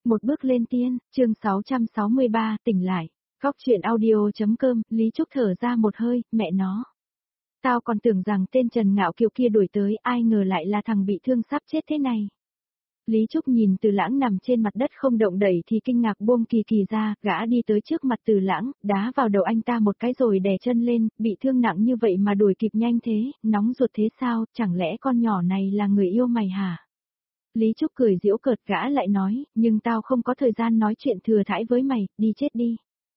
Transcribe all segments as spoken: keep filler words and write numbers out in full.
Một bước lên tiên, chương sáu trăm sáu mươi ba, tỉnh lại. Góc truyện audio.com, Lý Trúc thở ra một hơi, mẹ nó. Tao còn tưởng rằng tên Trần Ngạo Kiều kia đuổi tới, ai ngờ lại là thằng bị thương sắp chết thế này. Lý Trúc nhìn Từ Lãng nằm trên mặt đất không động đậy thì kinh ngạc buông Kỳ Kỳ ra, gã đi tới trước mặt Từ Lãng, đá vào đầu anh ta một cái rồi đè chân lên, bị thương nặng như vậy mà đuổi kịp nhanh thế, nóng ruột thế sao, chẳng lẽ con nhỏ này là người yêu mày hả? Lý Trúc cười giễu cợt, gã lại nói, nhưng tao không có thời gian nói chuyện thừa thãi với mày, đi chết đi.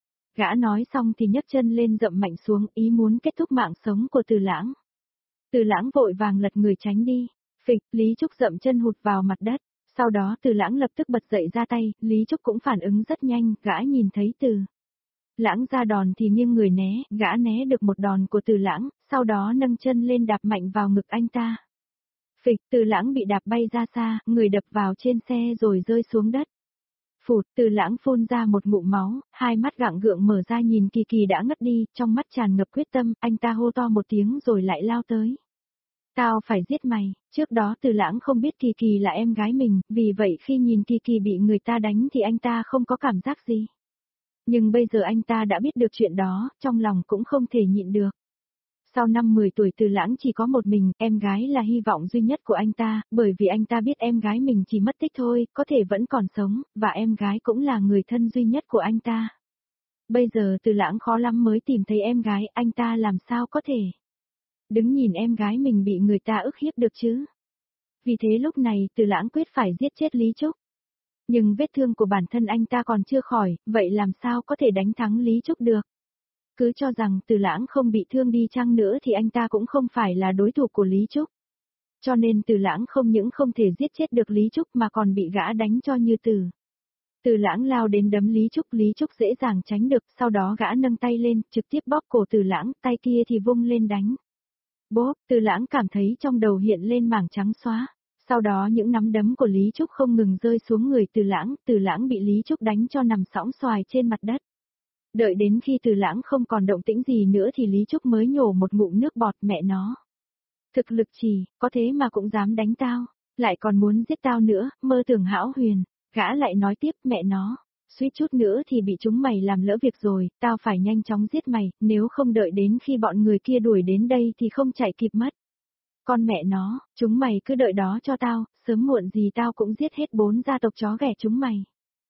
Gã nói xong thì nhấc chân lên dậm mạnh xuống, ý muốn kết thúc mạng sống của Từ Lãng. Từ Lãng vội vàng lật người tránh đi, phịch, Lý Trúc dậm chân hụt vào mặt đất, sau đó Từ Lãng lập tức bật dậy ra tay, Lý Trúc cũng phản ứng rất nhanh, gã nhìn thấy Từ Lãng ra đòn thì nghiêng người né, gã né được một đòn của Từ Lãng, sau đó nâng chân lên đạp mạnh vào ngực anh ta. Phịch, Từ Lãng bị đạp bay ra xa, người đập vào trên xe rồi rơi xuống đất. Phụt, Từ Lãng phun ra một ngụm máu, hai mắt gặng gượng mở ra nhìn Kỳ Kỳ đã ngất đi, trong mắt tràn ngập quyết tâm, anh ta hô to một tiếng rồi lại lao tới. Tao phải giết mày, trước đó Từ Lãng không biết Kỳ Kỳ là em gái mình, vì vậy khi nhìn Kỳ Kỳ bị người ta đánh thì anh ta không có cảm giác gì. Nhưng bây giờ anh ta đã biết được chuyện đó, trong lòng cũng không thể nhịn được. Sau năm mười tuổi Từ Lãng chỉ có một mình, em gái là hy vọng duy nhất của anh ta, bởi vì anh ta biết em gái mình chỉ mất tích thôi, có thể vẫn còn sống, và em gái cũng là người thân duy nhất của anh ta. Bây giờ Từ Lãng khó lắm mới tìm thấy em gái, anh ta làm sao có thể đứng nhìn em gái mình bị người ta ức hiếp được chứ. Vì thế lúc này Từ Lãng quyết phải giết chết Lý Trúc. Nhưng vết thương của bản thân anh ta còn chưa khỏi, vậy làm sao có thể đánh thắng Lý Trúc được? Cứ cho rằng Từ Lãng không bị thương đi chăng nữa thì anh ta cũng không phải là đối thủ của Lý Trúc. Cho nên Từ Lãng không những không thể giết chết được Lý Trúc mà còn bị gã đánh cho như tử. Từ Lãng lao đến đấm Lý Trúc, Lý Trúc dễ dàng tránh được, sau đó gã nâng tay lên, trực tiếp bóp cổ Từ Lãng, tay kia thì vung lên đánh. Bốp, Từ Lãng cảm thấy trong đầu hiện lên mảng trắng xóa. Sau đó những nắm đấm của Lý Trúc không ngừng rơi xuống người Từ Lãng, Từ Lãng bị Lý Trúc đánh cho nằm sõng xoài trên mặt đất. Đợi đến khi Từ Lãng không còn động tĩnh gì nữa thì Lý Trúc mới nhổ một ngụm nước bọt, mẹ nó. Thực lực chỉ, có thế mà cũng dám đánh tao, lại còn muốn giết tao nữa, mơ tưởng hão huyền. Gã lại nói tiếp, mẹ nó, suýt chút nữa thì bị chúng mày làm lỡ việc rồi, tao phải nhanh chóng giết mày, nếu không đợi đến khi bọn người kia đuổi đến đây thì không chạy kịp mất. Con mẹ nó, chúng mày cứ đợi đó cho tao, sớm muộn gì tao cũng giết hết bốn gia tộc chó ghẻ chúng mày.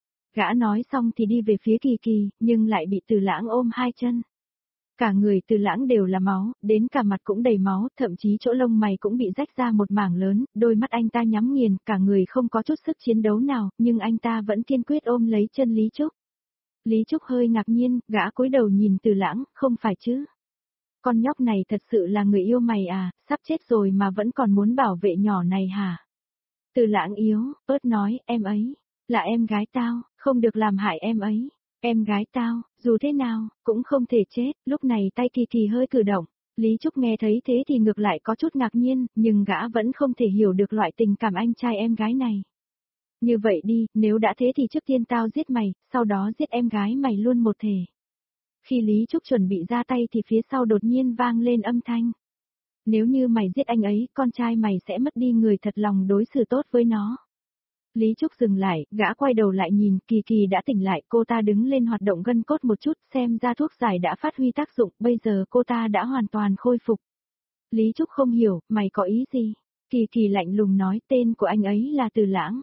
Gã nói xong thì đi về phía Kỳ Kỳ, nhưng lại bị Từ Lãng ôm hai chân. Cả người Từ Lãng đều là máu, đến cả mặt cũng đầy máu, thậm chí chỗ lông mày cũng bị rách ra một mảng lớn, đôi mắt anh ta nhắm nghiền, cả người không có chút sức chiến đấu nào, nhưng anh ta vẫn kiên quyết ôm lấy chân Lý Trúc. Lý Trúc hơi ngạc nhiên, gã cúi đầu nhìn Từ Lãng, không phải chứ? Con nhóc này thật sự là người yêu mày à, sắp chết rồi mà vẫn còn muốn bảo vệ nhỏ này hả? Từ Lãng yếu, ớt nói, em ấy là em gái tao, không được làm hại em ấy. Em gái tao, dù thế nào, cũng không thể chết. Lúc này tay Kỳ Kỳ hơi cử động. Lý Trúc nghe thấy thế thì ngược lại có chút ngạc nhiên, nhưng gã vẫn không thể hiểu được loại tình cảm anh trai em gái này. Như vậy đi, nếu đã thế thì trước tiên tao giết mày, sau đó giết em gái mày luôn một thể. Khi Lý Trúc chuẩn bị ra tay thì phía sau đột nhiên vang lên âm thanh. Nếu như mày giết anh ấy, con trai mày sẽ mất đi người thật lòng đối xử tốt với nó. Lý Trúc dừng lại, gã quay đầu lại nhìn, Kỳ Kỳ đã tỉnh lại, cô ta đứng lên hoạt động gân cốt một chút, xem ra thuốc giải đã phát huy tác dụng, bây giờ cô ta đã hoàn toàn khôi phục. Lý Trúc không hiểu, mày có ý gì? Kỳ Kỳ lạnh lùng nói, tên của anh ấy là Từ Lãng.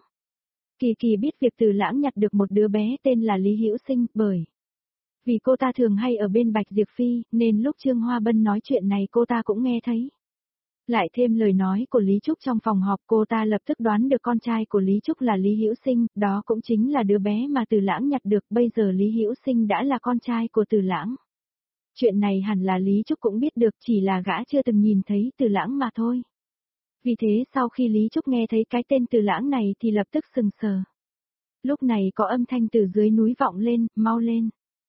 Kỳ Kỳ biết việc Từ Lãng nhặt được một đứa bé tên là Lý Hữu Sinh, bởi vì cô ta thường hay ở bên Bạch Diệp Phi, nên lúc Trương Hoa Bân nói chuyện này cô ta cũng nghe thấy. Lại thêm lời nói của Lý Trúc trong phòng họp, cô ta lập tức đoán được con trai của Lý Trúc là Lý Hữu Sinh, đó cũng chính là đứa bé mà Từ Lãng nhặt được, bây giờ Lý Hữu Sinh đã là con trai của Từ Lãng. Chuyện này hẳn là Lý Trúc cũng biết được, chỉ là gã chưa từng nhìn thấy Từ Lãng mà thôi. Vì thế sau khi Lý Trúc nghe thấy cái tên Từ Lãng này thì lập tức sừng sờ. Lúc này có âm thanh từ dưới núi vọng lên, mau lên.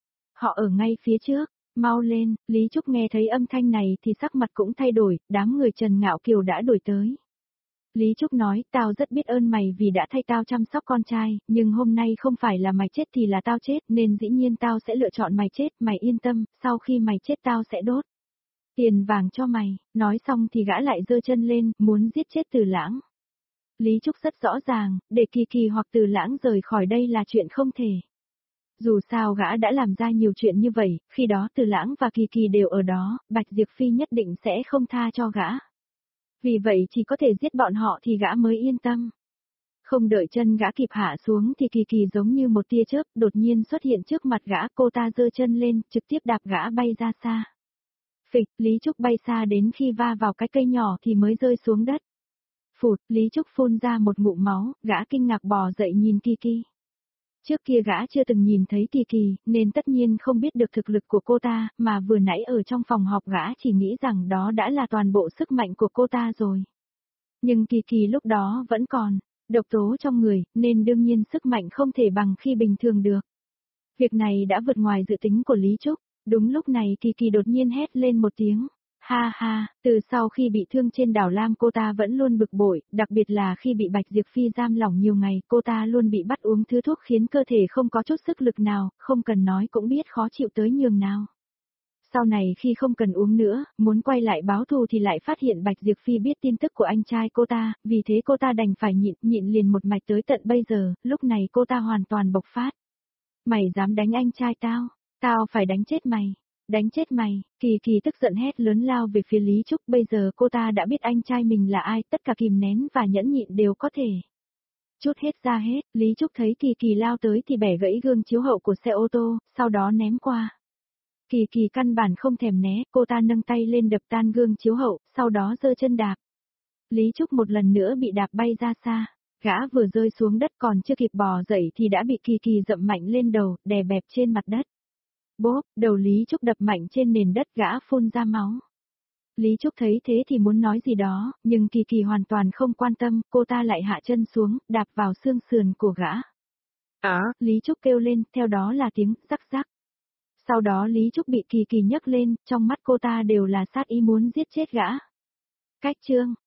Họ ở ngay phía trước. Mau lên, Lý Trúc nghe thấy âm thanh này thì sắc mặt cũng thay đổi, đám người Trần Ngạo Kiều đã đuổi tới. Lý Trúc nói, tao rất biết ơn mày vì đã thay tao chăm sóc con trai, nhưng hôm nay không phải là mày chết thì là tao chết, nên dĩ nhiên tao sẽ lựa chọn mày chết, mày yên tâm, sau khi mày chết tao sẽ đốt tiền vàng cho mày. Nói xong thì gã lại giơ chân lên, muốn giết chết Từ Lãng. Lý Trúc rất rõ ràng, để Kỳ Kỳ hoặc Từ Lãng rời khỏi đây là chuyện không thể. Dù sao gã đã làm ra nhiều chuyện như vậy, khi đó Từ Lãng và Kỳ Kỳ đều ở đó, Bạch Diệp Phi nhất định sẽ không tha cho gã. Vì vậy chỉ có thể giết bọn họ thì gã mới yên tâm. Không đợi chân gã kịp hạ xuống thì Kỳ Kỳ giống như một tia chớp đột nhiên xuất hiện trước mặt gã, cô ta giơ chân lên, trực tiếp đạp gã bay ra xa. Phịch, Lý Trúc bay xa đến khi va vào cái cây nhỏ thì mới rơi xuống đất. Phụt, Lý Trúc phun ra một ngụm máu, gã kinh ngạc bò dậy nhìn Kỳ Kỳ. Trước kia gã chưa từng nhìn thấy Kỳ Kỳ, nên tất nhiên không biết được thực lực của cô ta, mà vừa nãy ở trong phòng họp gã chỉ nghĩ rằng đó đã là toàn bộ sức mạnh của cô ta rồi. Nhưng Kỳ Kỳ lúc đó vẫn còn độc tố trong người, nên đương nhiên sức mạnh không thể bằng khi bình thường được. Việc này đã vượt ngoài dự tính của Lý Trúc. Đúng lúc này Kỳ Kỳ đột nhiên hét lên một tiếng. Ha ha, từ sau khi bị thương trên đảo Lam cô ta vẫn luôn bực bội, đặc biệt là khi bị Bạch Diệp Phi giam lỏng nhiều ngày, cô ta luôn bị bắt uống thứ thuốc khiến cơ thể không có chút sức lực nào, không cần nói cũng biết khó chịu tới nhường nào. Sau này khi không cần uống nữa, muốn quay lại báo thù thì lại phát hiện Bạch Diệp Phi biết tin tức của anh trai cô ta, vì thế cô ta đành phải nhịn, nhịn liền một mạch tới tận bây giờ, lúc này cô ta hoàn toàn bộc phát. Mày dám đánh anh trai tao, tao phải đánh chết mày. Đánh chết mày, Kỳ Kỳ tức giận hét lớn lao về phía Lý Trúc, bây giờ cô ta đã biết anh trai mình là ai, tất cả kìm nén và nhẫn nhịn đều có thể. Chút hết ra hết, Lý Trúc thấy Kỳ Kỳ lao tới thì bẻ gãy gương chiếu hậu của xe ô tô, sau đó ném qua. Kỳ Kỳ căn bản không thèm né, cô ta nâng tay lên đập tan gương chiếu hậu, sau đó giơ chân đạp. Lý Trúc một lần nữa bị đạp bay ra xa, gã vừa rơi xuống đất còn chưa kịp bò dậy thì đã bị Kỳ Kỳ dậm mạnh lên đầu, đè bẹp trên mặt đất. Bốp, đầu Lý Trúc đập mạnh trên nền đất, gã phun ra máu. Lý Trúc thấy thế thì muốn nói gì đó, nhưng Kỳ Kỳ hoàn toàn không quan tâm, cô ta lại hạ chân xuống, đạp vào xương sườn của gã. À, Lý Trúc kêu lên, theo đó là tiếng rắc rắc. Sau đó Lý Trúc bị Kỳ Kỳ nhấc lên, trong mắt cô ta đều là sát ý muốn giết chết gã. Cách chương